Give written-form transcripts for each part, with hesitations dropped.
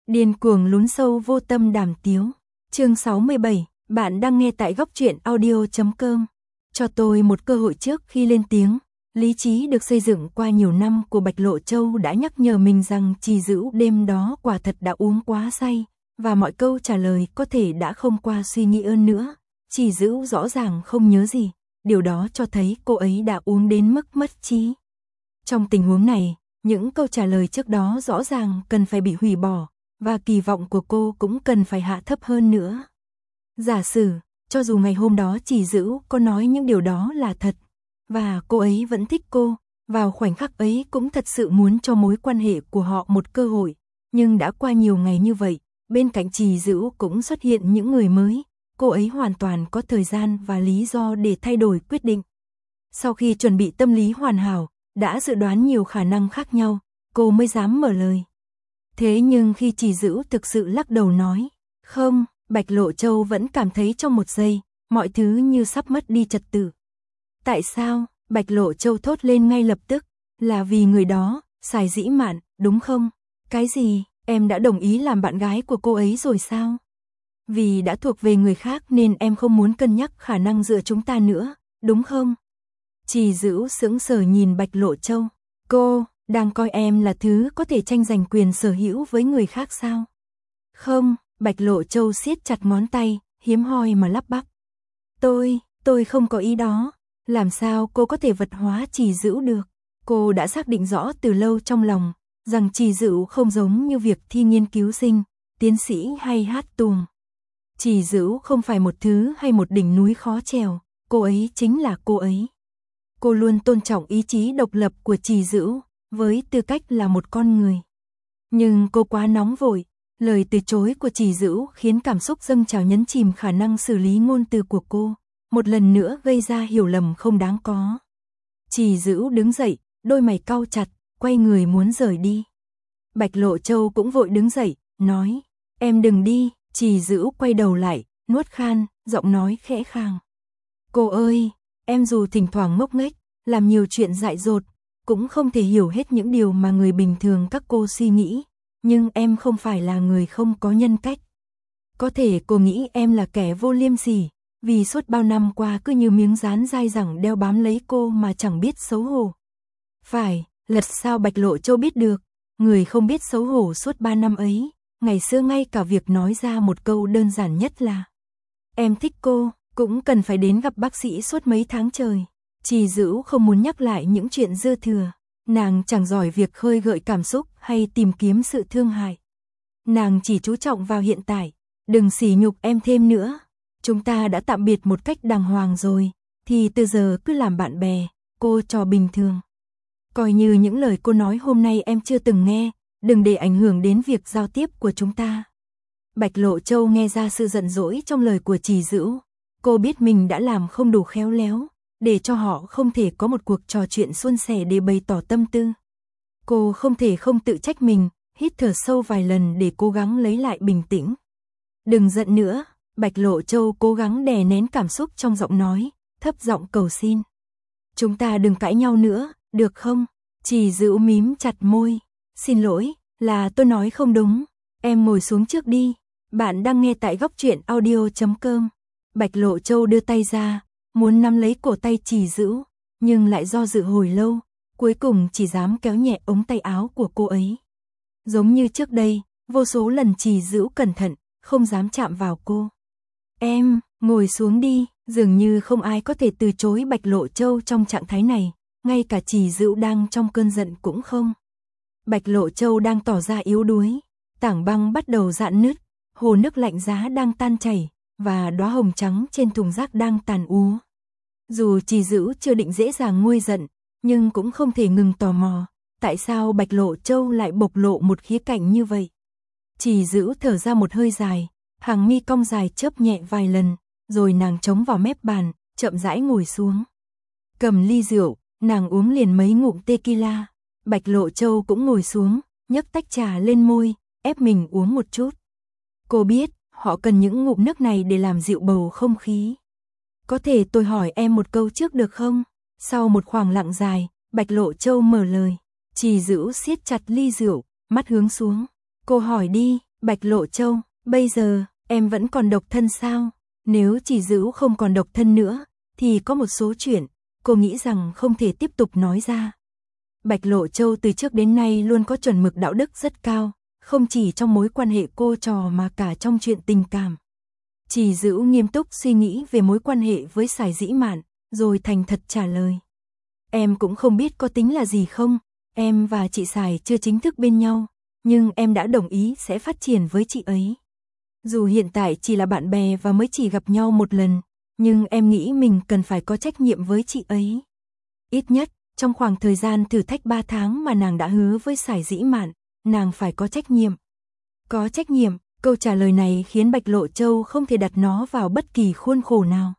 Điên cuồng lún sâu vô tâm đàm tiếu. Chương 67, bạn đang nghe tại góc truyện audio.com. Cho tôi một cơ hội trước khi lên tiếng. Lý trí được xây dựng qua nhiều năm của Bạch Lộ Châu đã nhắc nhở mình rằng Trì Dữ đêm đó quả thật đã uống quá say, và mọi câu trả lời có thể đã không qua suy nghĩ ơn nữa. Trì Dữ rõ ràng không nhớ gì, điều đó cho thấy cô ấy đã uống đến mức mất trí. Trong tình huống này, những câu trả lời trước đó rõ ràng cần phải bị hủy bỏ, và kỳ vọng của cô cũng cần phải hạ thấp hơn nữa. Giả sử, cho dù ngày hôm đó Trì Dữ có nói những điều đó là thật, và cô ấy vẫn thích cô, vào khoảnh khắc ấy cũng thật sự muốn cho mối quan hệ của họ một cơ hội, nhưng đã qua nhiều ngày như vậy, bên cạnh Trì Dữ cũng xuất hiện những người mới, cô ấy hoàn toàn có thời gian và lý do để thay đổi quyết định. Sau khi chuẩn bị tâm lý hoàn hảo, đã dự đoán nhiều khả năng khác nhau, cô mới dám mở lời. Thế nhưng khi Trì Dữ thực sự lắc đầu nói, không, Bạch Lộ Châu vẫn cảm thấy trong một giây, mọi thứ như sắp mất đi trật tự. Tại sao? Bạch Lộ Châu thốt lên ngay lập tức, là vì người đó, Sài Dĩ Mạn, đúng không? Cái gì, em đã đồng ý làm bạn gái của cô ấy rồi sao? Vì đã thuộc về người khác nên em không muốn cân nhắc khả năng giữa chúng ta nữa, đúng không? Trì Dữ sững sờ nhìn Bạch Lộ Châu, cô đang coi em là thứ có thể tranh giành quyền sở hữu với người khác sao? Không, Bạch Lộ Châu siết chặt ngón tay, hiếm hoi mà lắp bắp. Tôi không có ý đó. Làm sao cô có thể vật hóa Trì Dữ được? Cô đã xác định rõ từ lâu trong lòng, rằng Trì Dữ không giống như việc thi nghiên cứu sinh, tiến sĩ hay hát tuồng. Trì Dữ không phải một thứ hay một đỉnh núi khó trèo, cô ấy chính là cô ấy. Cô luôn tôn trọng ý chí độc lập của Trì Dữ, với tư cách là một con người. Nhưng cô quá nóng vội, lời từ chối của Trì Dữ khiến cảm xúc dâng trào nhấn chìm khả năng xử lý ngôn từ của cô, một lần nữa gây ra hiểu lầm không đáng có. Trì Dữ đứng dậy, đôi mày cau chặt, quay người muốn rời đi. Bạch Lộ Châu cũng vội đứng dậy, nói, em đừng đi. Trì Dữ quay đầu lại, nuốt khan, giọng nói khẽ khàng. Cô ơi, em dù thỉnh thoảng ngốc nghếch, làm nhiều chuyện dại dột, cũng không thể hiểu hết những điều mà người bình thường các cô suy nghĩ, nhưng em không phải là người không có nhân cách. Có thể cô nghĩ em là kẻ vô liêm sỉ, vì suốt bao năm qua cứ như miếng dán dai dẳng đeo bám lấy cô mà chẳng biết xấu hổ. Phải, lật sao Bạch Lộ Châu biết được, người không biết xấu hổ suốt 3 năm ấy, ngày xưa ngay cả việc nói ra một câu đơn giản nhất là em thích cô, cũng cần phải đến gặp bác sĩ suốt mấy tháng trời. Trì Dữ không muốn nhắc lại những chuyện dư thừa, nàng chẳng giỏi việc khơi gợi cảm xúc hay tìm kiếm sự thương hại. Nàng chỉ chú trọng vào hiện tại, đừng sỉ nhục em thêm nữa. Chúng ta đã tạm biệt một cách đàng hoàng rồi, thì từ giờ cứ làm bạn bè, cô trò bình thường. Coi như những lời cô nói hôm nay em chưa từng nghe, đừng để ảnh hưởng đến việc giao tiếp của chúng ta. Bạch Lộ Châu nghe ra sự giận dỗi trong lời của Trì Dữ. Cô biết mình đã làm không đủ khéo léo, để cho họ không thể có một cuộc trò chuyện suôn sẻ để bày tỏ tâm tư. Cô không thể không tự trách mình, hít thở sâu vài lần để cố gắng lấy lại bình tĩnh. Đừng giận nữa, Bạch Lộ Châu cố gắng đè nén cảm xúc trong giọng nói, thấp giọng cầu xin. Chúng ta đừng cãi nhau nữa, được không? Trì Dữ mím chặt môi. Xin lỗi, là tôi nói không đúng. Em ngồi xuống trước đi. Bạn đang nghe tại góc truyện audio.com. Bạch Lộ Châu đưa tay ra, muốn nắm lấy cổ tay Trì Dữ, nhưng lại do dự hồi lâu, cuối cùng chỉ dám kéo nhẹ ống tay áo của cô ấy. Giống như trước đây, vô số lần Trì Dữ cẩn thận, không dám chạm vào cô. Em, ngồi xuống đi, dường như không ai có thể từ chối Bạch Lộ Châu trong trạng thái này, ngay cả Trì Dữ đang trong cơn giận cũng không. Bạch Lộ Châu đang tỏ ra yếu đuối, tảng băng bắt đầu rạn nứt, hồ nước lạnh giá đang tan chảy, và đóa hồng trắng trên thùng rác đang tàn úa. Dù Trì Dữ chưa định dễ dàng nguôi giận, nhưng cũng không thể ngừng tò mò, tại sao Bạch Lộ Châu lại bộc lộ một khía cạnh như vậy. Trì Dữ thở ra một hơi dài, hàng mi cong dài chớp nhẹ vài lần, rồi nàng chống vào mép bàn, chậm rãi ngồi xuống. Cầm ly rượu, nàng uống liền mấy ngụm tequila. Bạch Lộ Châu cũng ngồi xuống, nhấc tách trà lên môi, ép mình uống một chút. Cô biết, họ cần những ngụm nước này để làm dịu bầu không khí. Có thể tôi hỏi em một câu trước được không? Sau một khoảng lặng dài, Bạch Lộ Châu mở lời. Trì Dữ siết chặt ly rượu, mắt hướng xuống. Cô hỏi đi. Bạch Lộ Châu, bây giờ, em vẫn còn độc thân sao? Nếu Chỉ Dữ không còn độc thân nữa, thì có một số chuyện, cô nghĩ rằng không thể tiếp tục nói ra. Bạch Lộ Châu từ trước đến nay luôn có chuẩn mực đạo đức rất cao, không chỉ trong mối quan hệ cô trò mà cả trong chuyện tình cảm. Chỉ Dữ nghiêm túc suy nghĩ về mối quan hệ với Sải Dĩ Mạn, rồi thành thật trả lời. Em cũng không biết có tính là gì không, em và chị Sải chưa chính thức bên nhau, nhưng em đã đồng ý sẽ phát triển với chị ấy. Dù hiện tại chỉ là bạn bè và mới chỉ gặp nhau một lần, nhưng em nghĩ mình cần phải có trách nhiệm với chị ấy. Ít nhất, trong khoảng thời gian thử thách 3 tháng mà nàng đã hứa với Sải Dĩ Mạn, nàng phải có trách nhiệm. Có trách nhiệm, câu trả lời này khiến Bạch Lộ Châu không thể đặt nó vào bất kỳ khuôn khổ nào.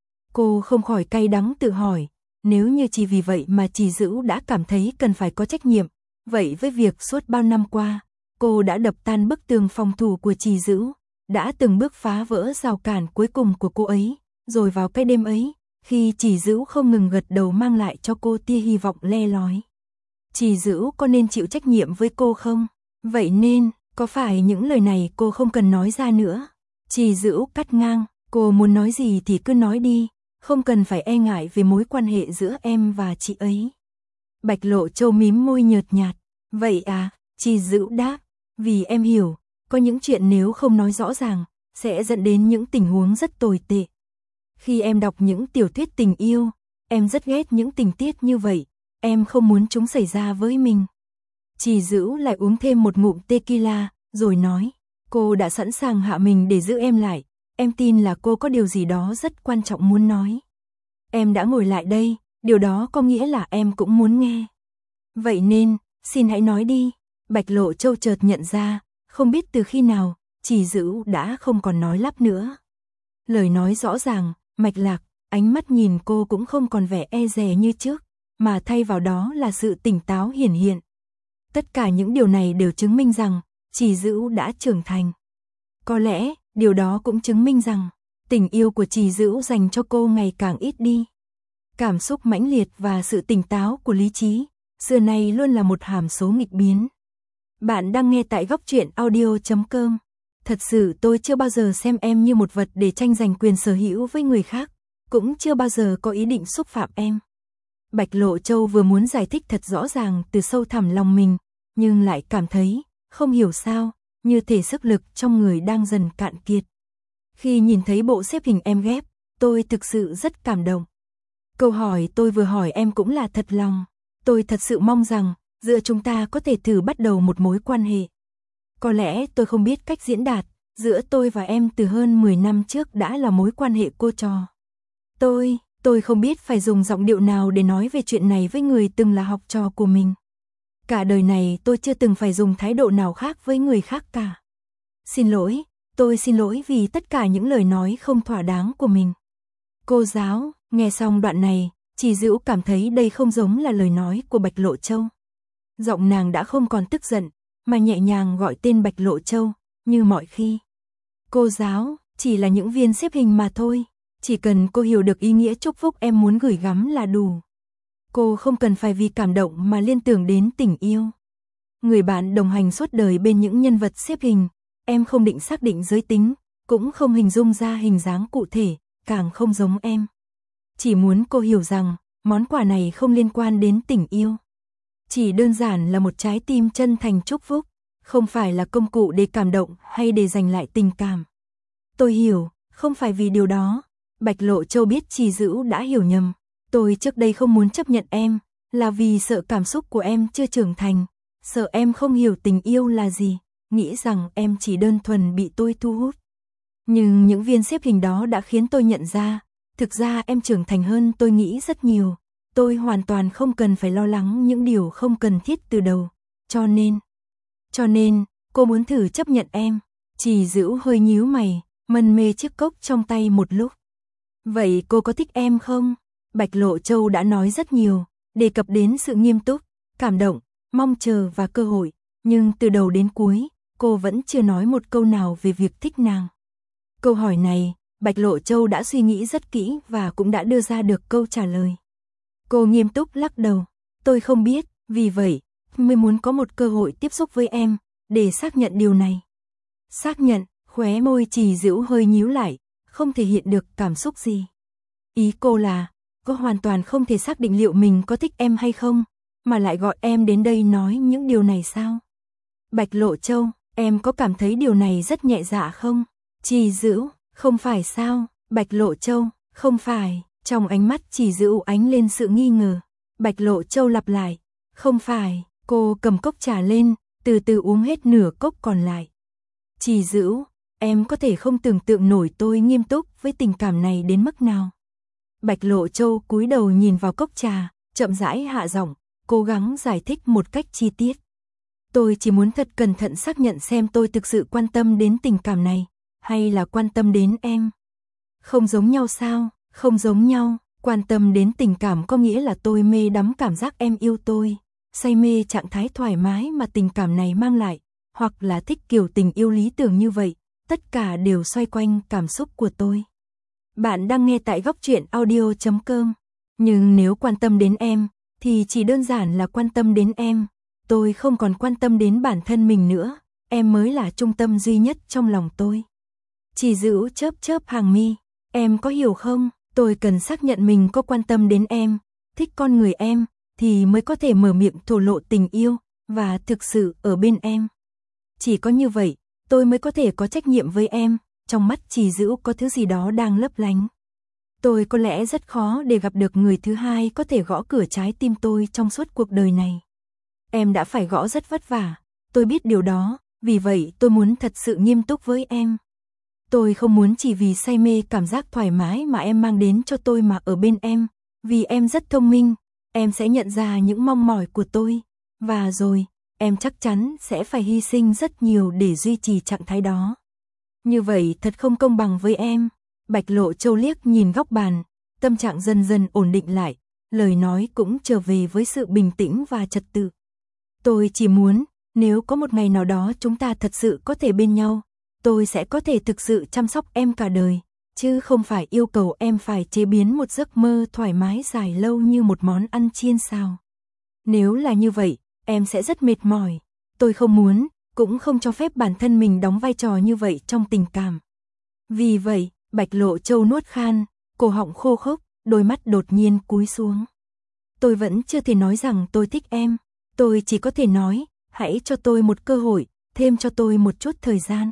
Cô không khỏi cay đắng tự hỏi, nếu như chỉ vì vậy mà Chỉ Dữ đã cảm thấy cần phải có trách nhiệm, vậy với việc suốt bao năm qua, cô đã đập tan bức tường phòng thủ của Chỉ Dữ, đã từng bước phá vỡ rào cản cuối cùng của cô ấy, rồi vào cái đêm ấy, khi Chỉ Dữ không ngừng gật đầu mang lại cho cô tia hy vọng le lói. Chỉ Dữ có nên chịu trách nhiệm với cô không? Vậy nên, có phải những lời này cô không cần nói ra nữa? Chỉ Dữ cắt ngang, cô muốn nói gì thì cứ nói đi, không cần phải e ngại về mối quan hệ giữa em và chị ấy. Bạch Lộ Châu mím môi nhợt nhạt, vậy à, Chỉ Dữ đáp, vì em hiểu, có những chuyện nếu không nói rõ ràng, sẽ dẫn đến những tình huống rất tồi tệ. Khi em đọc những tiểu thuyết tình yêu, em rất ghét những tình tiết như vậy, em không muốn chúng xảy ra với mình. Chỉ Dữ lại uống thêm một ngụm tequila, rồi nói, cô đã sẵn sàng hạ mình để giữ em lại, em tin là cô có điều gì đó rất quan trọng muốn nói. Em đã ngồi lại đây, điều đó có nghĩa là em cũng muốn nghe. Vậy nên, xin hãy nói đi. Bạch Lộ Châu chợt nhận ra, không biết từ khi nào, Chỉ Dữ đã không còn nói lắp nữa. Lời nói rõ ràng, mạch lạc, ánh mắt nhìn cô cũng không còn vẻ e dè như trước, mà thay vào đó là sự tỉnh táo hiển hiện. Tất cả những điều này đều chứng minh rằng, Chỉ Dữ đã trưởng thành. Có lẽ, điều đó cũng chứng minh rằng, tình yêu của Chỉ Dữ dành cho cô ngày càng ít đi. Cảm xúc mãnh liệt và sự tỉnh táo của lý trí, xưa nay luôn là một hàm số nghịch biến. Bạn đang nghe tại góc truyện audio.com. Thật sự tôi chưa bao giờ xem em như một vật để tranh giành quyền sở hữu với người khác, cũng chưa bao giờ có ý định xúc phạm em. Bạch Lộ Châu vừa muốn giải thích thật rõ ràng từ sâu thẳm lòng mình, nhưng lại cảm thấy, không hiểu sao, như thể sức lực trong người đang dần cạn kiệt. Khi nhìn thấy bộ xếp hình em ghép, tôi thực sự rất cảm động. Câu hỏi tôi vừa hỏi em cũng là thật lòng. Tôi thật sự mong rằng, giữa chúng ta có thể thử bắt đầu một mối quan hệ. Có lẽ tôi không biết cách diễn đạt, giữa tôi và em từ hơn 10 năm trước đã là mối quan hệ cô trò. Tôi không biết phải dùng giọng điệu nào để nói về chuyện này với người từng là học trò của mình. Cả đời này tôi chưa từng phải dùng thái độ nào khác với người khác cả. Xin lỗi, tôi xin lỗi vì tất cả những lời nói không thỏa đáng của mình. Cô giáo, nghe xong đoạn này, Chỉ Dữ cảm thấy đây không giống là lời nói của Bạch Lộ Châu. Giọng nàng đã không còn tức giận, mà nhẹ nhàng gọi tên Bạch Lộ Châu, như mọi khi. Cô giáo, chỉ là những viên xếp hình mà thôi, chỉ cần cô hiểu được ý nghĩa chúc phúc em muốn gửi gắm là đủ. Cô không cần phải vì cảm động mà liên tưởng đến tình yêu. Người bạn đồng hành suốt đời bên những nhân vật xếp hình, em không định xác định giới tính, cũng không hình dung ra hình dáng cụ thể, càng không giống em. Chỉ muốn cô hiểu rằng, món quà này không liên quan đến tình yêu. Chỉ đơn giản là một trái tim chân thành chúc phúc, không phải là công cụ để cảm động hay để giành lại tình cảm. Tôi hiểu, không phải vì điều đó. Bạch Lộ Châu biết Chỉ Dữ đã hiểu nhầm. Tôi trước đây không muốn chấp nhận em, là vì sợ cảm xúc của em chưa trưởng thành, sợ em không hiểu tình yêu là gì, nghĩ rằng em chỉ đơn thuần bị tôi thu hút. Nhưng những viên xếp hình đó đã khiến tôi nhận ra, thực ra em trưởng thành hơn tôi nghĩ rất nhiều. Tôi hoàn toàn không cần phải lo lắng những điều không cần thiết từ đầu. Cho nên, cô muốn thử chấp nhận em. Chỉ Dữ hơi nhíu mày, mân mê chiếc cốc trong tay một lúc. Vậy cô có thích em không? Bạch Lộ Châu đã nói rất nhiều, đề cập đến sự nghiêm túc, cảm động, mong chờ và cơ hội. Nhưng từ đầu đến cuối, cô vẫn chưa nói một câu nào về việc thích nàng. Câu hỏi này, Bạch Lộ Châu đã suy nghĩ rất kỹ và cũng đã đưa ra được câu trả lời. Cô nghiêm túc lắc đầu. Tôi không biết, vì vậy, mới muốn có một cơ hội tiếp xúc với em, để xác nhận điều này. Xác nhận, khóe môi Trì Dữu hơi nhíu lại, không thể hiện được cảm xúc gì. Ý cô là, cô hoàn toàn không thể xác định liệu mình có thích em hay không, mà lại gọi em đến đây nói những điều này sao? Bạch Lộ Châu, em có cảm thấy điều này rất nhẹ dạ không? Trì Dữu, không phải sao? Bạch Lộ Châu, không phải. Trong ánh mắt Trì Dữu ánh lên sự nghi ngờ. Bạch Lộ Châu lặp lại, không phải. Cô cầm cốc trà lên, từ từ uống hết nửa cốc còn lại. Trì Dữu, em có thể không tưởng tượng nổi tôi nghiêm túc với tình cảm này đến mức nào. Bạch Lộ Châu cúi đầu nhìn vào cốc trà, chậm rãi hạ giọng, cố gắng giải thích một cách chi tiết. Tôi chỉ muốn thật cẩn thận xác nhận xem tôi thực sự quan tâm đến tình cảm này, hay là quan tâm đến em. Không giống nhau sao? Không giống nhau, quan tâm đến tình cảm có nghĩa là tôi mê đắm cảm giác em yêu tôi, say mê trạng thái thoải mái mà tình cảm này mang lại, hoặc là thích kiểu tình yêu lý tưởng như vậy, tất cả đều xoay quanh cảm xúc của tôi. Bạn đang nghe tại Góc Truyện Audio.com. Nhưng nếu quan tâm đến em, thì chỉ đơn giản là quan tâm đến em. Tôi không còn quan tâm đến bản thân mình nữa, em mới là trung tâm duy nhất trong lòng tôi. Trì Dữu chớp chớp hàng mi, em có hiểu không? Tôi cần xác nhận mình có quan tâm đến em, thích con người em, thì mới có thể mở miệng thổ lộ tình yêu, và thực sự ở bên em. Chỉ có như vậy, tôi mới có thể có trách nhiệm với em. Trong mắt Trì Dữu có thứ gì đó đang lấp lánh. Tôi có lẽ rất khó để gặp được người thứ hai có thể gõ cửa trái tim tôi trong suốt cuộc đời này. Em đã phải gõ rất vất vả, tôi biết điều đó, vì vậy tôi muốn thật sự nghiêm túc với em. Tôi không muốn chỉ vì say mê cảm giác thoải mái mà em mang đến cho tôi mà ở bên em, vì em rất thông minh, em sẽ nhận ra những mong mỏi của tôi, và rồi, em chắc chắn sẽ phải hy sinh rất nhiều để duy trì trạng thái đó. Như vậy thật không công bằng với em. Bạch Lộ Châu liếc nhìn góc bàn, tâm trạng dần dần ổn định lại, lời nói cũng trở về với sự bình tĩnh và trật tự. Tôi chỉ muốn, nếu có một ngày nào đó chúng ta thật sự có thể bên nhau, tôi sẽ có thể thực sự chăm sóc em cả đời, chứ không phải yêu cầu em phải chế biến một giấc mơ thoải mái dài lâu như một món ăn chiên xào. Nếu là như vậy, em sẽ rất mệt mỏi. Tôi không muốn, cũng không cho phép bản thân mình đóng vai trò như vậy trong tình cảm. Vì vậy, Bạch Lộ Châu nuốt khan, cổ họng khô khốc, đôi mắt đột nhiên cúi xuống. Tôi vẫn chưa thể nói rằng tôi thích em, tôi chỉ có thể nói, hãy cho tôi một cơ hội, thêm cho tôi một chút thời gian.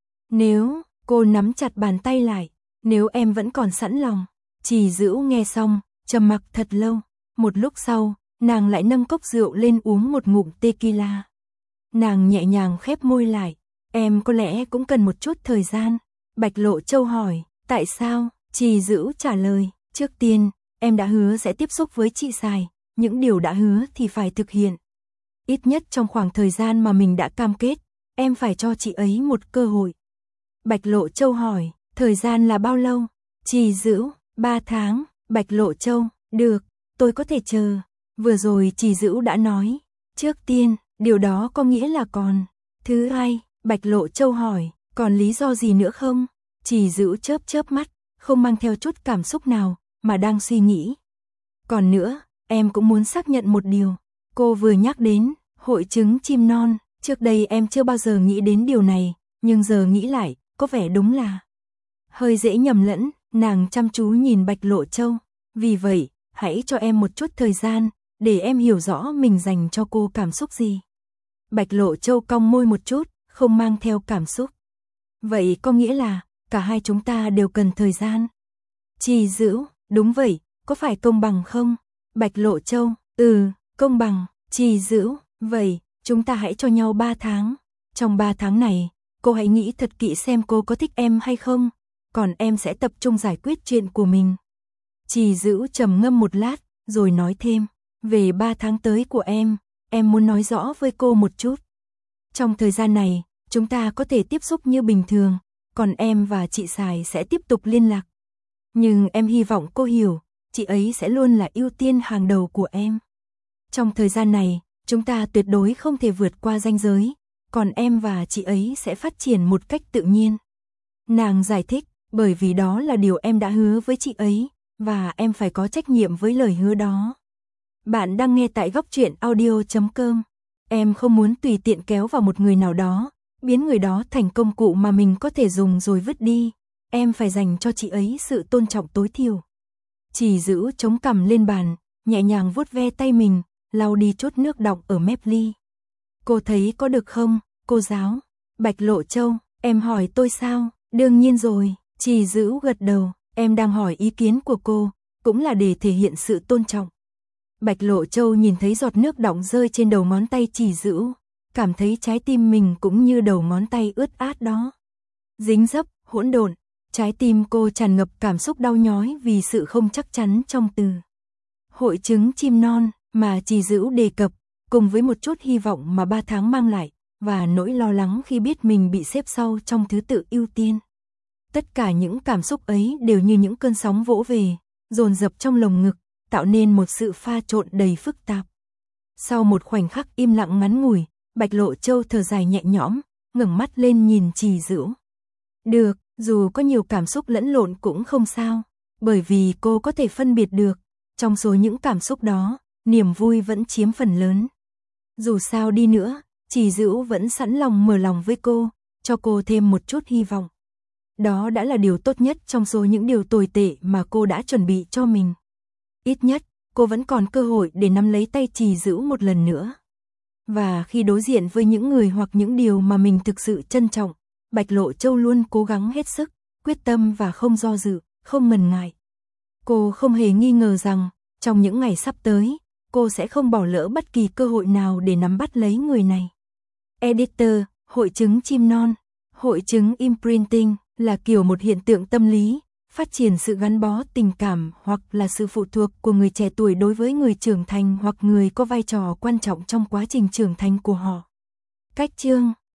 Nếu, cô nắm chặt bàn tay lại, nếu em vẫn còn sẵn lòng. Trì Dữu nghe xong, trầm mặc thật lâu, một lúc sau, nàng lại nâng cốc rượu lên uống một ngụm tequila. Nàng nhẹ nhàng khép môi lại, em có lẽ cũng cần một chút thời gian. Bạch Lộ Châu hỏi, tại sao? Trì Dữu trả lời, trước tiên, em đã hứa sẽ tiếp xúc với chị Sài, những điều đã hứa thì phải thực hiện. Ít nhất trong khoảng thời gian mà mình đã cam kết, em phải cho chị ấy một cơ hội. Bạch Lộ Châu hỏi, thời gian là bao lâu? Trì Dữu, 3 tháng. Bạch Lộ Châu, được, tôi có thể chờ. Vừa rồi Trì Dữu đã nói, trước tiên, điều đó có nghĩa là còn. Thứ hai, Bạch Lộ Châu hỏi, còn lý do gì nữa không? Trì Dữu chớp chớp mắt, không mang theo chút cảm xúc nào, mà đang suy nghĩ. Còn nữa, em cũng muốn xác nhận một điều. Cô vừa nhắc đến, hội chứng chim non, trước đây em chưa bao giờ nghĩ đến điều này, nhưng giờ nghĩ lại, có vẻ đúng là hơi dễ nhầm lẫn. Nàng chăm chú nhìn Bạch Lộ Châu, vì vậy, hãy cho em một chút thời gian, để em hiểu rõ mình dành cho cô cảm xúc gì. Bạch Lộ Châu cong môi một chút, không mang theo cảm xúc. Vậy có nghĩa là, cả hai chúng ta đều cần thời gian. Trì Dữu, đúng vậy, có phải công bằng không? Bạch Lộ Châu, công bằng. Trì Dữu, vậy, chúng ta hãy cho nhau 3 tháng. Trong 3 tháng này, cô hãy nghĩ thật kỹ xem cô có thích em hay không, còn em sẽ tập trung giải quyết chuyện của mình. Trì Dữu trầm ngâm một lát, rồi nói thêm, về 3 tháng tới của em muốn nói rõ với cô một chút. Trong thời gian này, chúng ta có thể tiếp xúc như bình thường, còn em và chị Sài sẽ tiếp tục liên lạc. Nhưng em hy vọng cô hiểu, chị ấy sẽ luôn là ưu tiên hàng đầu của em. Trong thời gian này, chúng ta tuyệt đối không thể vượt qua ranh giới, còn em và chị ấy sẽ phát triển một cách tự nhiên. Nàng giải thích, bởi vì đó là điều em đã hứa với chị ấy, và em phải có trách nhiệm với lời hứa đó. Bạn đang nghe tại Góc Truyện Audio.com. Em không muốn tùy tiện kéo vào một người nào đó, biến người đó thành công cụ mà mình có thể dùng rồi vứt đi. Em phải dành cho chị ấy sự tôn trọng tối thiểu. Chỉ giữ chống cằm lên bàn, nhẹ nhàng vuốt ve tay mình, lau đi chút nước đọng ở mép ly. Cô thấy có được không, cô giáo? Bạch Lộ Châu, em hỏi tôi sao? Đương nhiên rồi, Chỉ Dữ gật đầu, em đang hỏi ý kiến của cô, cũng là để thể hiện sự tôn trọng. Bạch Lộ Châu nhìn thấy giọt nước đọng rơi trên đầu ngón tay Chỉ Dữ, cảm thấy trái tim mình cũng như đầu ngón tay ướt át đó. Dính dấp, hỗn độn, trái tim cô tràn ngập cảm xúc đau nhói vì sự không chắc chắn trong từ. Hội chứng chim non mà Chỉ Dữ đề cập, cùng với một chút hy vọng mà 3 tháng mang lại, và nỗi lo lắng khi biết mình bị xếp sau trong thứ tự ưu tiên. Tất cả những cảm xúc ấy đều như những cơn sóng vỗ về, dồn dập trong lồng ngực, tạo nên một sự pha trộn đầy phức tạp. Sau một khoảnh khắc im lặng ngắn ngủi, Bạch Lộ Châu thở dài nhẹ nhõm, ngẩng mắt lên nhìn Chỉ Dữ. Được, dù có nhiều cảm xúc lẫn lộn cũng không sao, bởi vì cô có thể phân biệt được, trong số những cảm xúc đó, niềm vui vẫn chiếm phần lớn. Dù sao đi nữa, Chỉ Dữ vẫn sẵn lòng mở lòng với cô, cho cô thêm một chút hy vọng. Đó đã là điều tốt nhất trong số những điều tồi tệ mà cô đã chuẩn bị cho mình. Ít nhất, cô vẫn còn cơ hội để nắm lấy tay Chỉ Dữ một lần nữa. Và khi đối diện với những người hoặc những điều mà mình thực sự trân trọng, Bạch Lộ Châu luôn cố gắng hết sức, quyết tâm và không do dự, không ngần ngại. Cô không hề nghi ngờ rằng, trong những ngày sắp tới, cô sẽ không bỏ lỡ bất kỳ cơ hội nào để nắm bắt lấy người này. Editor, hội chứng chim non. Hội chứng imprinting là kiểu một hiện tượng tâm lý, phát triển sự gắn bó tình cảm hoặc là sự phụ thuộc của người trẻ tuổi đối với người trưởng thành hoặc người có vai trò quan trọng trong quá trình trưởng thành của họ. Cách chương